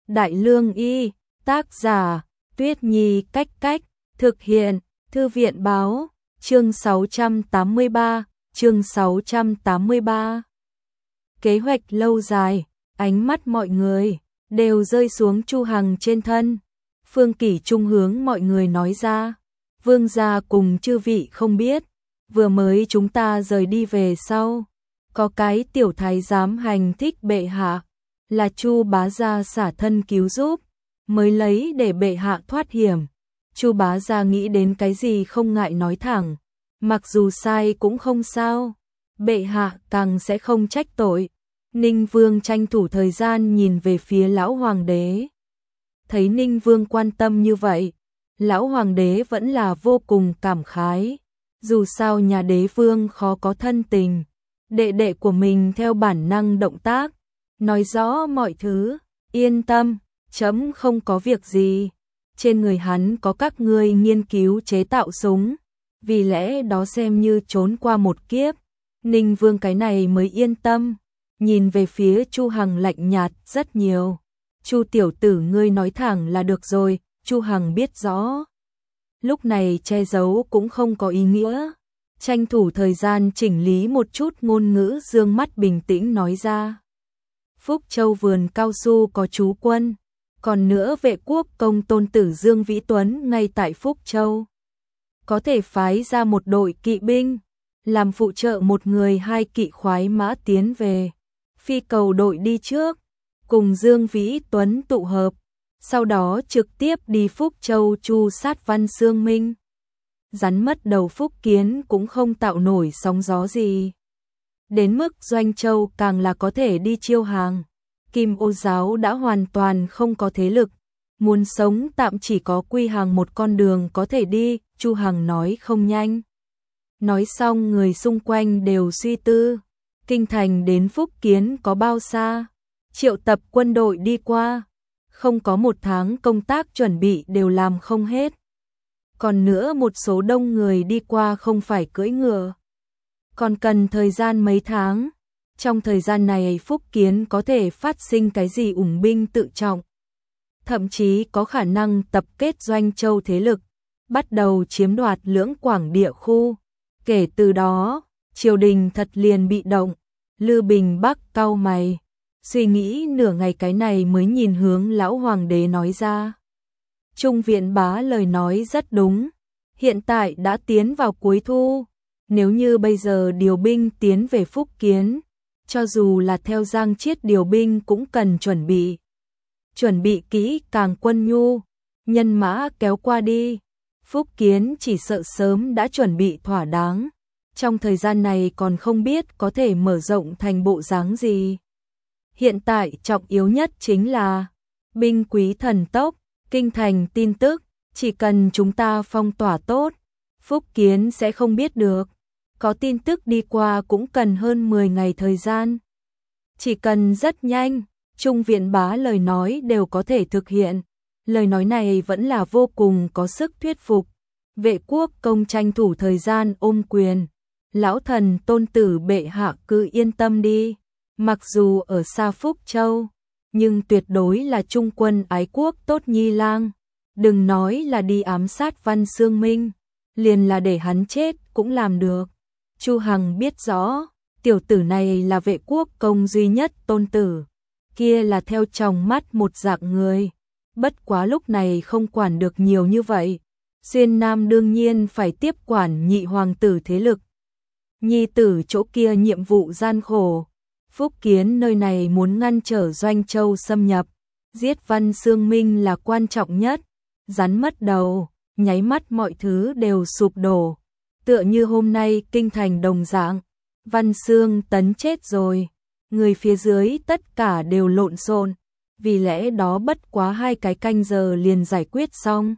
Đại Lương Y, tác giả, Tuyết Nhi Cách Cách, thực hiện, Thư viện Báo, chương 683, chương 683. Kế hoạch lâu dài, ánh mắt mọi người đều rơi xuống Chu Hằng trên thân. Phương Kỷ Trung hướng mọi người nói ra, vương gia cùng chư vị không biết, vừa mới chúng ta rời đi về sau, có cái tiểu thái giám hành thích bệ hạ, là Chu bá gia xả thân cứu giúp, mới lấy để bệ hạ thoát hiểm. Chu bá gia nghĩ đến cái gì không ngại nói thẳng, mặc dù sai cũng không sao, bệ hạ càng sẽ không trách tội. Ninh Vương tranh thủ thời gian nhìn về phía lão hoàng đế. Thấy Ninh Vương quan tâm như vậy, lão hoàng đế vẫn là vô cùng cảm khái. Dù sao nhà đế vương khó có thân tình, đệ đệ của mình theo bản năng động tác, nói rõ mọi thứ, yên tâm, chấm không có việc gì. Trên người hắn có các ngươi nghiên cứu chế tạo súng, vì lẽ đó xem như trốn qua một kiếp. Ninh Vương cái này mới yên tâm, nhìn về phía Chu Hằng lạnh nhạt rất nhiều. Chu tiểu tử ngươi nói thẳng là được rồi, Chu Hằng biết rõ. Lúc này che giấu cũng không có ý nghĩa, tranh thủ thời gian chỉnh lý một chút ngôn ngữ, dương mắt bình tĩnh nói ra. Phúc Châu vườn cao su có trú quân, còn nữa vệ quốc công tôn tử Dương Vĩ Tuấn ngay tại Phúc Châu. Có thể phái ra một đội kỵ binh, làm phụ trợ một người 2 kỵ khoái mã tiến về. Phi cầu đội đi trước, cùng Dương Vĩ Tuấn tụ hợp, sau đó trực tiếp đi Phúc Châu chu sát Văn Xương Minh. Rắn mất đầu Phúc Kiến cũng không tạo nổi sóng gió gì. Đến mức Doanh Châu càng là có thể đi chiêu hàng. Kim Ô giáo đã hoàn toàn không có thế lực, muốn sống tạm chỉ có Quy Hàng một con đường có thể đi. Chu Hằng nói không nhanh. Nói xong người xung quanh đều suy tư, kinh thành đến Phúc Kiến có bao xa, triệu tập quân đội đi qua, không có 1 tháng công tác chuẩn bị đều làm không hết. Còn nữa một số đông người đi qua không phải cưỡi ngựa, còn cần thời gian mấy tháng. Trong thời gian này Phúc Kiến có thể phát sinh cái gì ủng binh tự trọng, thậm chí có khả năng tập kết Doanh Châu thế lực, bắt đầu chiếm đoạt Lưỡng Quảng địa khu. Kể từ đó, triều đình thật liền bị động. Lư Bình Bắc cau mày, suy nghĩ nửa ngày cái này mới nhìn hướng lão hoàng đế nói ra. Trung Viện Bá lời nói rất đúng, hiện tại đã tiến vào cuối thu, nếu như bây giờ điều binh tiến về Phúc Kiến, cho dù là theo Giang Chiết điều binh cũng cần chuẩn bị kỹ càng quân nhu, nhân mã kéo qua đi. Phúc Kiến chỉ sợ sớm đã chuẩn bị thỏa đáng, trong thời gian này còn không biết có thể mở rộng thành bộ dáng gì. Hiện tại trọng yếu nhất chính là binh quý thần tốc, kinh thành tin tức, chỉ cần chúng ta phong tỏa tốt, Phúc Kiến sẽ không biết được. Có tin tức đi qua cũng cần hơn 10 ngày thời gian. Chỉ cần rất nhanh, Trung Viện Bá lời nói đều có thể thực hiện. Lời nói này vẫn là vô cùng có sức thuyết phục. Vệ quốc công tranh thủ thời gian ôm quyền. Lão thần tôn tử bệ hạ cứ yên tâm đi. Mặc dù ở xa Phúc Châu, nhưng tuyệt đối là trung quân ái quốc tốt nhi lang. Đừng nói là đi ám sát Văn Xương Minh, liền là để hắn chết cũng làm được. Chu Hằng biết rõ, tiểu tử này là vệ quốc công duy nhất tôn tử, kia là theo trong mắt một dạng người. Bất quá lúc này không quản được nhiều như vậy, Xuyên Nam đương nhiên phải tiếp quản nhị hoàng tử thế lực. Nhi tử chỗ kia nhiệm vụ gian khổ, Phúc Kiến nơi này muốn ngăn trở Doanh Châu xâm nhập, giết Văn Xương Minh là quan trọng nhất. Rắn mất đầu, nháy mắt mọi thứ đều sụp đổ. Tựa như hôm nay kinh thành đồng dạng, Văn Xương Tấn chết rồi, người phía dưới tất cả đều lộn xộn, vì lẽ đó bất quá 2 cái canh giờ liền giải quyết xong.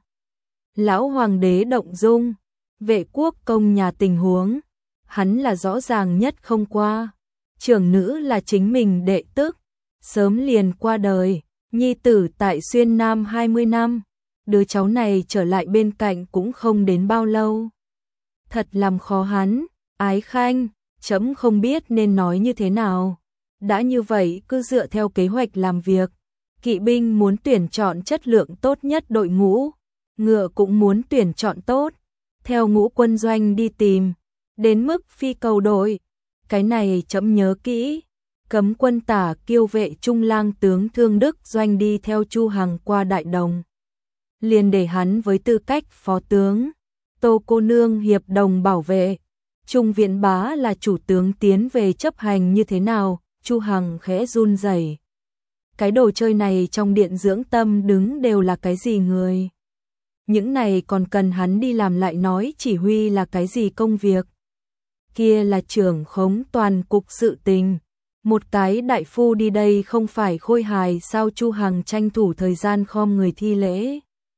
Lão hoàng đế động dung, vệ quốc công nhà tình huống, hắn là rõ ràng nhất không qua. Trưởng nữ là chính mình đệ tức, sớm liền qua đời, nhi tử tại Xuyên Nam 20 năm, đứa cháu này trở lại bên cạnh cũng không đến bao lâu. Thật làm khó hắn, Ái Khanh, chấm không biết nên nói như thế nào. Đã như vậy cứ dựa theo kế hoạch làm việc, Kỵ binh muốn tuyển chọn chất lượng tốt nhất đội ngũ, ngựa cũng muốn tuyển chọn tốt, theo ngũ quân doanh đi tìm, đến mức phi cầu đội. Cái này trẫm nhớ kỹ, cấm quân Tả Kiêu vệ trung lang tướng Thương Đức doanh đi theo Chu Hằng qua Đại Đồng. Liền để hắn với tư cách phó tướng, Tô cô nương hiệp đồng bảo vệ. Trung Viễn Bá là chủ tướng tiến về chấp hành như thế nào? Chu Hằng khẽ run rẩy. Cái đồ chơi này trong điện dưỡng tâm đứng đều là cái gì người? Những này còn cần hắn đi làm lại nói chỉ huy là cái gì công việc? Kia là trưởng khống toàn cục sự tình. Một cái đại phu đi đây không phải khôi hài sao? Chu Hằng tranh thủ thời gian khom người thi lễ.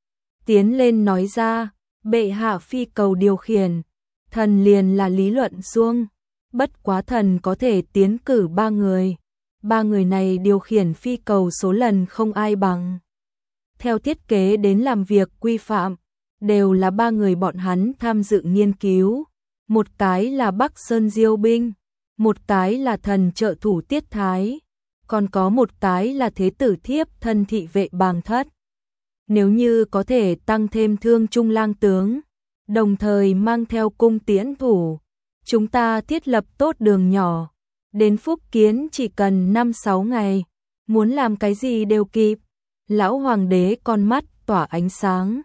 Tiến lên nói ra, bệ hạ phi cầu điều khiển, thần liền là lý luận xuông, bất quá thần có thể tiến cử 3 người. 3 người này điều khiển phi cầu số lần không ai bằng. Theo thiết kế đến làm việc quy phạm, đều là 3 người bọn hắn tham dự nghiên cứu. Một cái là Bắc Sơn Diêu binh, một cái là thần trợ thủ Tiết Thái, còn có một cái là thế tử thiếp thân thị vệ Bàng Thất. Nếu như có thể tăng thêm Thương Trung lang tướng, đồng thời mang theo cung tiễn thủ, chúng ta thiết lập tốt đường nhỏ, đến Phúc Kiến chỉ cần 5-6 ngày, muốn làm cái gì đều kịp. Lão hoàng đế con mắt tỏa ánh sáng,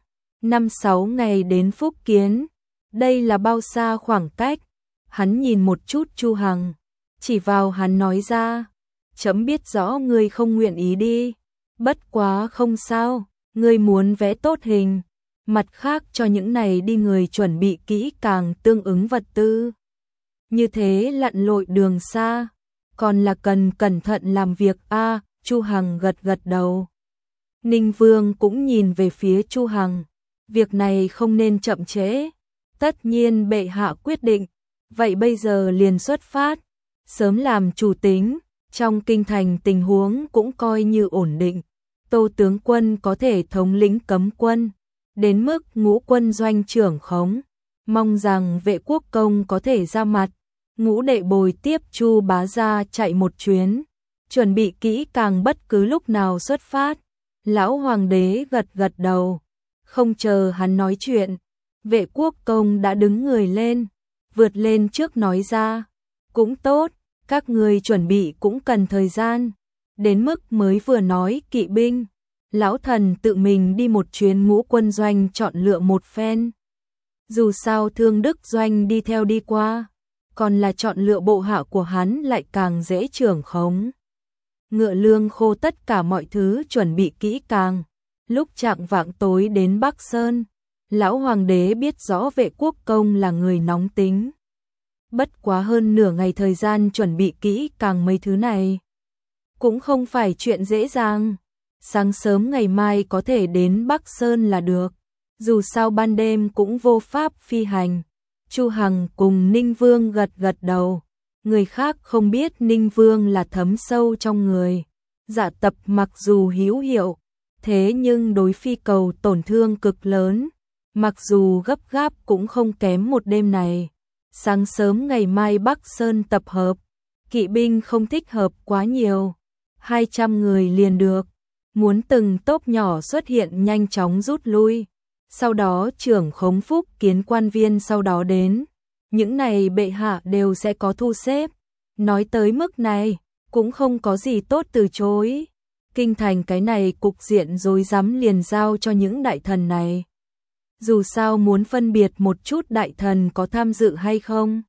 5-6 ngày đến Phúc Kiến, đây là bao xa khoảng cách? Hắn nhìn một chút Chu Hằng, chỉ vào hắn nói ra, chấm biết rõ ngươi không nguyện ý đi, bất quá không sao, ngươi muốn vẽ tốt hình, mặt khác cho những này đi người chuẩn bị kỹ càng tương ứng vật tư. Như thế lặn lội đường xa, còn là cần cẩn thận làm việc a. Chu Hằng gật gật đầu. Ninh Vương cũng nhìn về phía Chu Hằng, việc này không nên chậm trễ. Tất nhiên bệ hạ quyết định, vậy bây giờ liền xuất phát, sớm làm chủ tính, trong kinh thành tình huống cũng coi như ổn định. Tô tướng quân có thể thống lĩnh cấm quân, đến mức ngũ quân doanh trưởng khống, mong rằng Vệ Quốc Công có thể ra mặt. Ngũ đệ bồi tiếp Chu bá gia chạy một chuyến, chuẩn bị kỹ càng bất cứ lúc nào xuất phát. Lão hoàng đế gật gật đầu, không chờ hắn nói chuyện, Vệ Quốc Công đã đứng người lên, vượt lên trước nói ra, cũng tốt, các người chuẩn bị cũng cần thời gian, đến mức mới vừa nói kỵ binh, lão thần tự mình đi một chuyến ngũ quân doanh chọn lựa một phen. Dù sao Thương Đức doanh đi theo đi qua, còn là chọn lựa bộ hạ của hắn lại càng dễ trưởng khống. Ngựa lương khô tất cả mọi thứ chuẩn bị kỹ càng, lúc chạng vạng tối đến Bắc Sơn, lão hoàng đế biết rõ Vệ Quốc Công là người nóng tính. Bất quá hơn nửa ngày thời gian chuẩn bị kỹ càng mấy thứ này, cũng không phải chuyện dễ dàng. Sáng sớm ngày mai có thể đến Bắc Sơn là được, dù sao ban đêm cũng vô pháp phi hành. Chu Hằng cùng Ninh Vương gật gật đầu, người khác không biết Ninh Vương là thấm sâu trong người. Dạ Tập mặc dù hữu hiệu, thế nhưng đối phi cầu tổn thương cực lớn, mặc dù gấp gáp cũng không kém một đêm này. Sáng sớm ngày mai Bắc Sơn tập hợp, kỵ binh không thích hợp quá nhiều, 200 người liền được, muốn từng tốp nhỏ xuất hiện nhanh chóng rút lui. Sau đó trưởng khống Phúc Kiến quan viên sau đó đến, những này bệ hạ đều sẽ có thu xếp. Nói tới mức này, cũng không có gì tốt từ chối. Kinh thành cái này cục diện rối rắm liền giao cho những đại thần này. Dù sao muốn phân biệt một chút đại thần có tham dự hay không.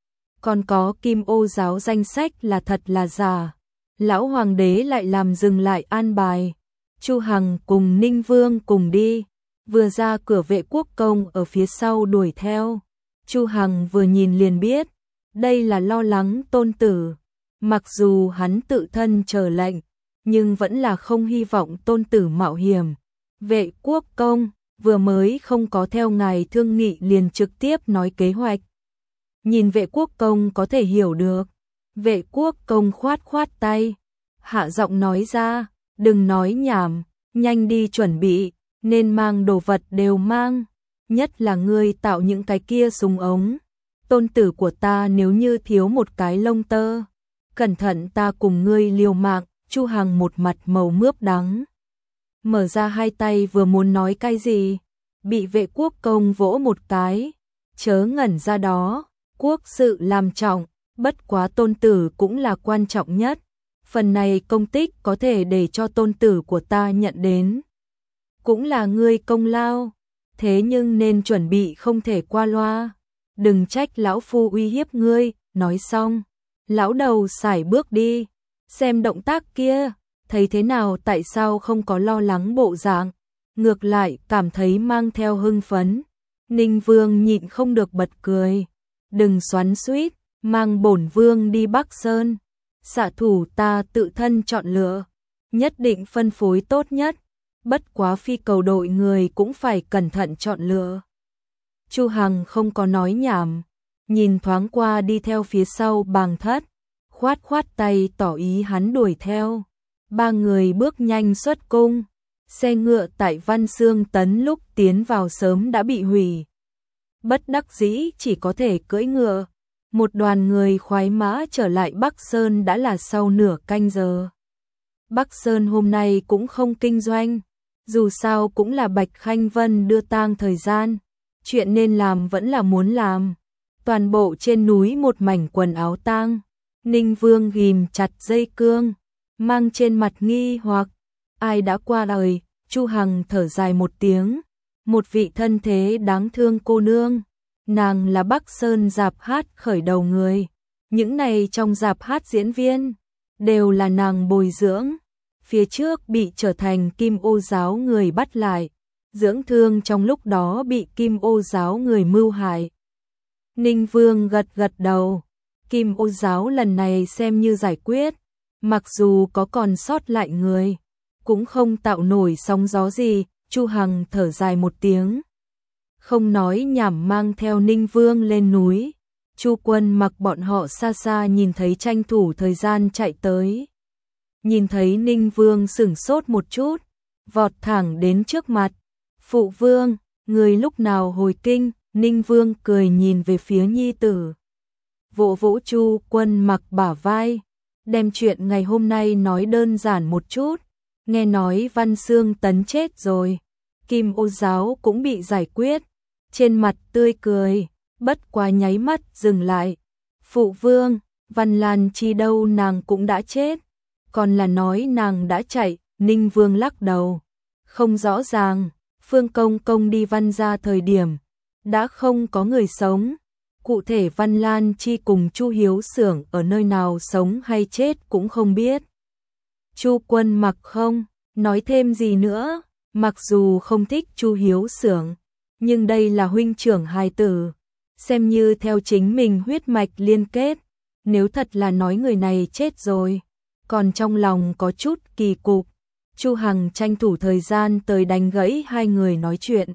Còn có Kim Ô giáo danh sách là thật là giả. Lão hoàng đế lại làm dừng lại an bài. Chu Hằng cùng Ninh Vương cùng đi. Vừa ra cửa Vệ Quốc Công ở phía sau đuổi theo. Chu Hằng vừa nhìn liền biết, đây là lo lắng tôn tử. Mặc dù hắn tự thân chờ lệnh, nhưng vẫn là không hy vọng tôn tử mạo hiểm. Vệ Quốc Công vừa mới không có theo ngài thương nghị liền trực tiếp nói kế hoạch. Nhìn Vệ Quốc Công có thể hiểu được. Vệ Quốc Công khoát khoát tay, hạ giọng nói ra, đừng nói nhảm, nhanh đi chuẩn bị. Nên mang đồ vật đều mang, nhất là ngươi tạo những cái kia súng ống. Tôn tử của ta nếu như thiếu một cái lông tơ, cẩn thận ta cùng ngươi liều mạng. Chu Hằng một mặt màu mướp đắng. Mở ra hai tay vừa muốn nói cái gì, bị vệ quốc công vỗ một cái. Chớ ngẩn ra đó, quốc sự làm trọng, bất quá tôn tử cũng là quan trọng nhất. Phần này công tích có thể để cho tôn tử của ta nhận đến. Cũng là ngươi công lao, thế nhưng nên chuẩn bị không thể qua loa. Đừng trách lão phu uy hiếp ngươi, nói xong. Lão đầu sải bước đi, xem động tác kia, thấy thế nào tại sao không có lo lắng bộ dạng, ngược lại cảm thấy mang theo hưng phấn. Ninh Vương nhịn không được bật cười, đừng xoắn xuýt, mang bổn vương đi Bắc Sơn. Xạ thủ ta tự thân chọn lựa, nhất định phân phối tốt nhất, bất quá phi cầu đội người cũng phải cẩn thận chọn lựa. Chu Hằng không có nói nhảm, nhìn thoáng qua đi theo phía sau Bàng Thất, khoát khoát tay tỏ ý hắn đuổi theo. Ba người bước nhanh xuất cung, xe ngựa tại Văn Xương Tấn lúc tiến vào sớm đã bị hủy. Bất đắc dĩ chỉ có thể cưỡi ngựa, một đoàn người khoái mã trở lại Bắc Sơn đã là sau nửa canh giờ. Bắc Sơn hôm nay cũng không kinh doanh, dù sao cũng là Bạch Khanh Vân đưa tang thời gian, chuyện nên làm vẫn là muốn làm. Toàn bộ trên núi một mảnh quần áo tang, Ninh Vương ghim chặt dây cương, mang trên mặt nghi hoặc, ai đã qua đời. Chu Hằng thở dài một tiếng, một vị thân thế đáng thương cô nương, nàng là Bắc Sơn dạp hát khởi đầu người, những này trong dạp hát diễn viên đều là nàng bồi dưỡng, phía trước bị trở thành Kim Ô giáo người bắt lại, dưỡng thương trong lúc đó bị Kim Ô giáo người mưu hại. Ninh Vương gật gật đầu, Kim Ô giáo lần này xem như giải quyết, mặc dù có còn sót lại người, cũng không tạo nổi sóng gió gì. Chu Hằng thở dài một tiếng, không nói nhảm mang theo Ninh Vương lên núi. Chu Quân Mặc bọn họ xa xa nhìn thấy tranh thủ thời gian chạy tới. Nhìn thấy Ninh Vương sửng sốt một chút, vọt thẳng đến trước mặt. Phụ vương, người lúc nào hồi kinh? Ninh Vương cười nhìn về phía nhi tử, vỗ vỗ Chu Quân Mặc bả vai, đem chuyện ngày hôm nay nói đơn giản một chút. Nghe nói Văn Xương Tấn chết rồi, Kim Ô giáo cũng bị giải quyết, trên mặt tươi cười, bất quá nháy mắt dừng lại. Phụ vương, Văn Lan Chi đâu, nàng cũng đã chết, còn là nói nàng đã chạy? Ninh Vương lắc đầu, không rõ ràng, Phương Công Công đi Văn gia thời điểm, đã không có người sống, cụ thể Văn Lan Chi cùng Chu Hiếu Xưởng ở nơi nào sống hay chết cũng không biết. Chu Quân Mặc không nói thêm gì nữa, mặc dù không thích Chu Hiếu Xưởng, nhưng đây là huynh trưởng hài tử, xem như theo chính mình huyết mạch liên kết, nếu thật là nói người này chết rồi, còn trong lòng có chút kỳ cục. Chu Hằng tranh thủ thời gian tới đánh gãy hai người nói chuyện.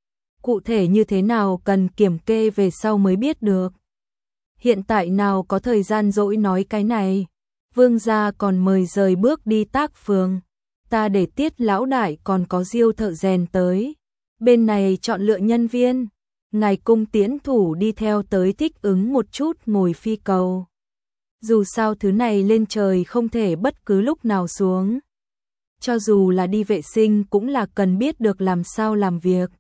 Cụ thể như thế nào cần kiểm kê về sau mới biết được. Hiện tại nào có thời gian dỗi nói cái này. Vương gia còn mời rời bước đi Tác Phường. Ta để Tiết lão đại còn có Diêu thợ rèn tới. Bên này chọn lựa nhân viên. Ngài cung tiễn thủ đi theo tới thích ứng một chút ngồi phi cầu. Dù sao thứ này lên trời không thể bất cứ lúc nào xuống. Cho dù là đi vệ sinh cũng là cần biết được làm sao làm việc.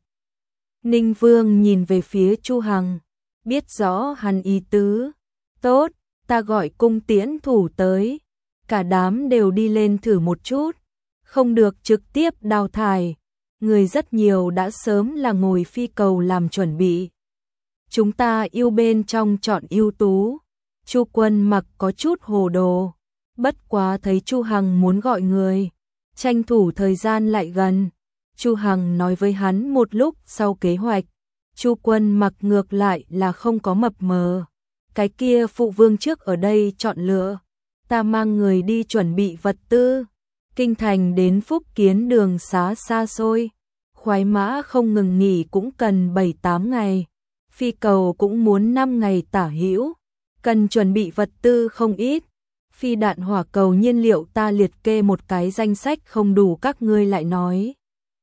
Ninh Vương nhìn về phía Chu Hằng, biết rõ hắn ý tứ. Tốt, ta gọi cung tiễn thủ tới. Cả đám đều đi lên thử một chút. Không được trực tiếp đào thải. Người rất nhiều đã sớm là ngồi phi cầu làm chuẩn bị. Chúng ta yêu bên trong chọn ưu tú. Chu Quân Mặc có chút hồ đồ. Bất quá thấy Chu Hằng muốn gọi người, tranh thủ thời gian lại gần. Chu Hằng nói với hắn một lúc sau kế hoạch. Chu Quân Mặc ngược lại là không có mập mờ. Cái kia phụ vương trước ở đây chọn lựa. Ta mang người đi chuẩn bị vật tư. Kinh thành đến Phúc Kiến đường xá xa xôi. Khoái mã không ngừng nghỉ cũng cần 7-8 ngày. Phi cầu cũng muốn 5 ngày tả hữu. Cần chuẩn bị vật tư không ít. Phi đạn hỏa cầu nhiên liệu ta liệt kê một cái danh sách không đủ các ngươi lại nói.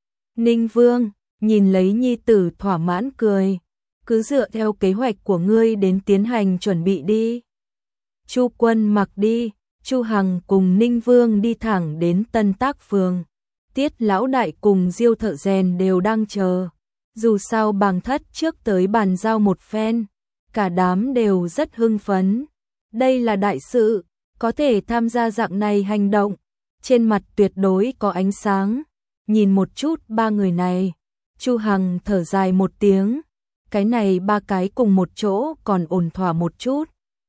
Ninh Vương nhìn lấy nhi tử thỏa mãn cười. Cứ dựa theo kế hoạch của ngươi đến tiến hành chuẩn bị đi. Chu Quân Mặc đi. Chu Hằng cùng Ninh Vương đi thẳng đến Tân Tác Phường. Tiết lão đại cùng Diêu thợ rèn đều đang chờ. Dù sao Bàng Thất trước tới bàn giao một phen, cả đám đều rất hưng phấn. Đây là đại sự, có thể tham gia dạng này hành động, trên mặt tuyệt đối có ánh sáng. Nhìn một chút ba người này, Chu Hằng thở dài một tiếng, cái này ba cái cùng một chỗ còn ổn thỏa một chút.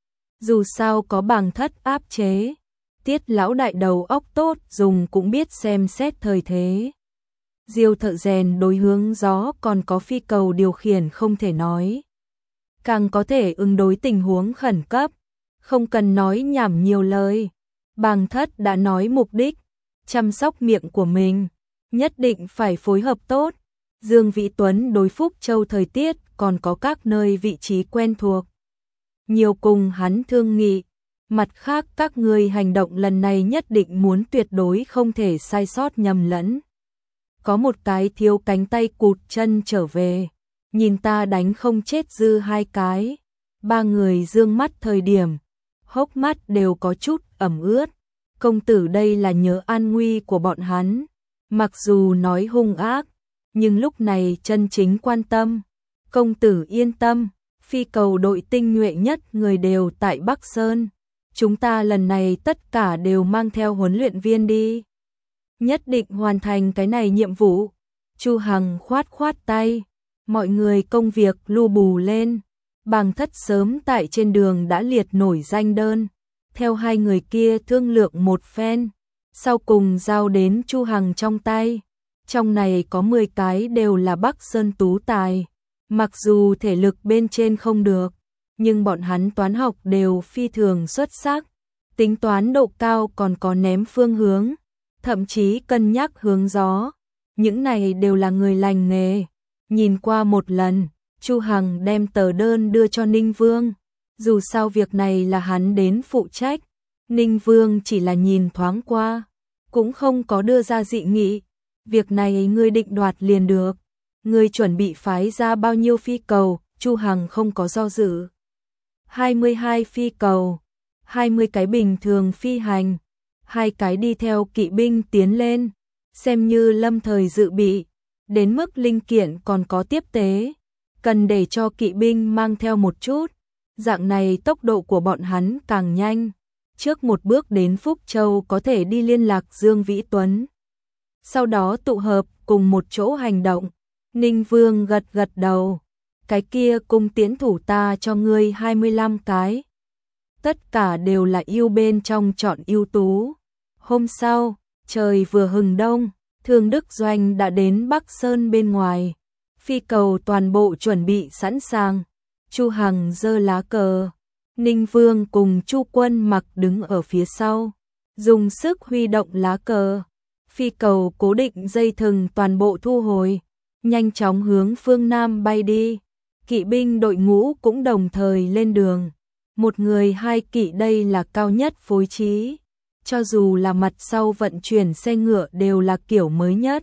Dù sao có Bàng Thất áp chế, Tiết lão đại đầu óc tốt dùng cũng biết xem xét thời thế. Diêu thợ rèn đối hướng gió còn có phi cầu điều khiển không thể nói. Càng có thể ứng đối tình huống khẩn cấp, không cần nói nhảm nhiều lời. Bàng Thất đã nói mục đích, chăm sóc miệng của mình, nhất định phải phối hợp tốt. Dương Vĩ Tuấn đối Phúc Châu thời tiết còn có các nơi vị trí quen thuộc. Nhiều cùng hắn thương nghị, mặt khác các người hành động lần này nhất định muốn tuyệt đối không thể sai sót nhầm lẫn. Có một cái thiếu cánh tay cụt chân trở về, nhìn ta đánh không chết dư hai cái. Ba người dương mắt thời điểm, hốc mắt đều có chút ẩm ướt. Công tử đây là nhớ an nguy của bọn hắn, mặc dù nói hung ác, nhưng lúc này chân chính quan tâm. Công tử yên tâm, phi cầu đội tinh nhuệ nhất người đều tại Bắc Sơn. Chúng ta lần này tất cả đều mang theo huấn luyện viên đi. Nhất định hoàn thành cái này nhiệm vụ. Chu Hằng khoát khoát tay, mọi người công việc lu bù lên. Bàng Thất sớm tại trên đường đã liệt nổi danh đơn, theo hai người kia thương lượng một phen, sau cùng giao đến Chu Hằng trong tay. Trong này có 10 cái đều là Bắc Sơn tú tài, mặc dù thể lực bên trên không được, nhưng bọn hắn toán học đều phi thường xuất sắc, tính toán độ cao còn có ném phương hướng, thậm chí cân nhắc hướng gió. Những này đều là người lành nghề. Nhìn qua một lần, Chu Hằng đem tờ đơn đưa cho Ninh Vương. Dù sao việc này là hắn đến phụ trách, Ninh Vương chỉ là nhìn thoáng qua, cũng không có đưa ra dị nghị. Việc này ngươi định đoạt liền được. Ngươi chuẩn bị phái ra bao nhiêu phi cầu? Chu Hằng không có do dự. 22 phi cầu, 20 cái bình thường phi hành, 2 cái đi theo kỵ binh tiến lên, xem như lâm thời dự bị, đến mức linh kiện còn có tiếp tế, cần để cho kỵ binh mang theo một chút, dạng này tốc độ của bọn hắn càng nhanh, trước một bước đến Phúc Châu có thể đi liên lạc Dương Vĩ Tuấn. Sau đó tụ hợp cùng một chỗ hành động. Ninh Vương gật gật đầu, cái kia cung tiễn thủ ta cho ngươi 25 cái. Tất cả đều là ưu bên trong chọn ưu tú. Hôm sau, trời vừa hừng đông, Thương Đức Doanh đã đến Bắc Sơn bên ngoài. Phi cầu toàn bộ chuẩn bị sẵn sàng. Chu Hằng giơ lá cờ. Ninh Vương cùng Chu Quân Mặc đứng ở phía sau, dùng sức huy động lá cờ. Phi cầu cố định dây thừng toàn bộ thu hồi, nhanh chóng hướng phương Nam bay đi. Kỵ binh đội ngũ cũng đồng thời lên đường. Một người 2 kỵ đây là cao nhất phối trí. Cho dù là mặt sau vận chuyển xe ngựa đều là kiểu mới nhất.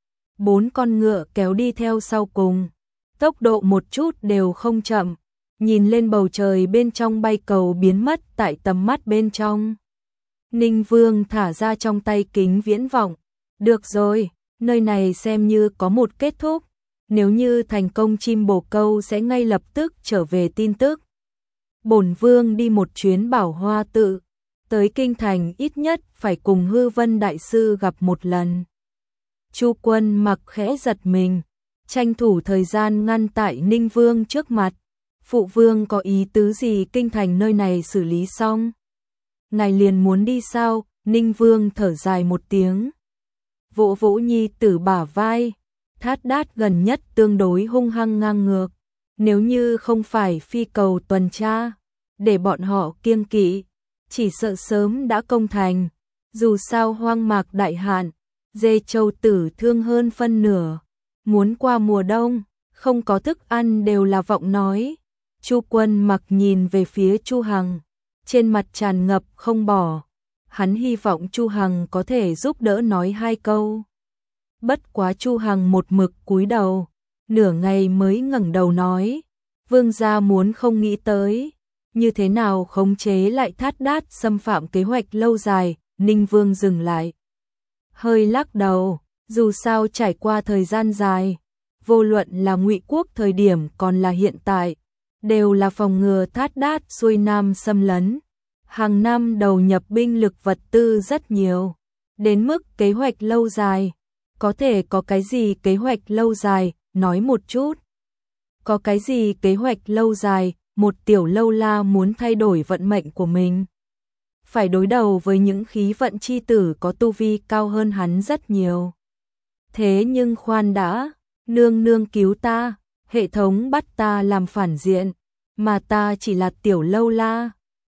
4 con ngựa kéo đi theo sau cùng. Tốc độ một chút đều không chậm. Nhìn lên bầu trời bên trong bay cầu biến mất tại tầm mắt bên trong. Ninh Vương thả ra trong tay kính viễn vọng. Được rồi, nơi này xem như có một kết thúc. Nếu như thành công chim bồ câu sẽ ngay lập tức trở về tin tức. Bổn Vương đi một chuyến Bảo Hoa Tự, tới kinh thành ít nhất phải cùng Hư Vân đại sư gặp một lần. Chu Quân Mặc khẽ giật mình, tranh thủ thời gian ngăn tại Ninh Vương trước mặt. Phụ vương có ý tứ gì? Kinh thành nơi này xử lý xong, ngài liền muốn đi sao? Ninh Vương thở dài một tiếng, vỗ vỗ nhi tử bả vai. Thát Đát gần nhất tương đối hung hăng ngang ngược, nếu như không phải phi cầu tuần tra, để bọn họ kiêng kỵ, chỉ sợ sớm đã công thành. Dù sao hoang mạc đại hạn, dê châu tử thương hơn phân nửa, muốn qua mùa đông, không có thức ăn đều là vọng nói. Chu Quân Mặc nhìn về phía Chu Hằng, trên mặt tràn ngập không bỏ. Hắn hy vọng Chu Hằng có thể giúp đỡ nói 2 câu. Bất quá Chu Hằng một mực cúi đầu, nửa ngày mới ngẩng đầu nói, vương gia muốn không nghĩ tới, Như thế nào khống chế lại Thát Đát xâm phạm kế hoạch lâu dài, Ninh Vương dừng lại. Hơi lắc đầu, dù sao trải qua thời gian dài, vô luận là Ngụy Quốc thời điểm còn là hiện tại, đều là phòng ngừa Thát Đát xuôi nam xâm lấn. Hàng năm đầu nhập binh lực vật tư rất nhiều, đến mức kế hoạch lâu dài. Có thể có cái gì kế hoạch lâu dài, nói một chút. Có cái gì kế hoạch lâu dài, một tiểu lâu la muốn thay đổi vận mệnh của mình. Phải đối đầu với những khí vận chi tử có tu vi cao hơn hắn rất nhiều. Thế nhưng khoan đã, nương nương cứu ta, hệ thống bắt ta làm phản diện, mà ta chỉ là tiểu lâu la.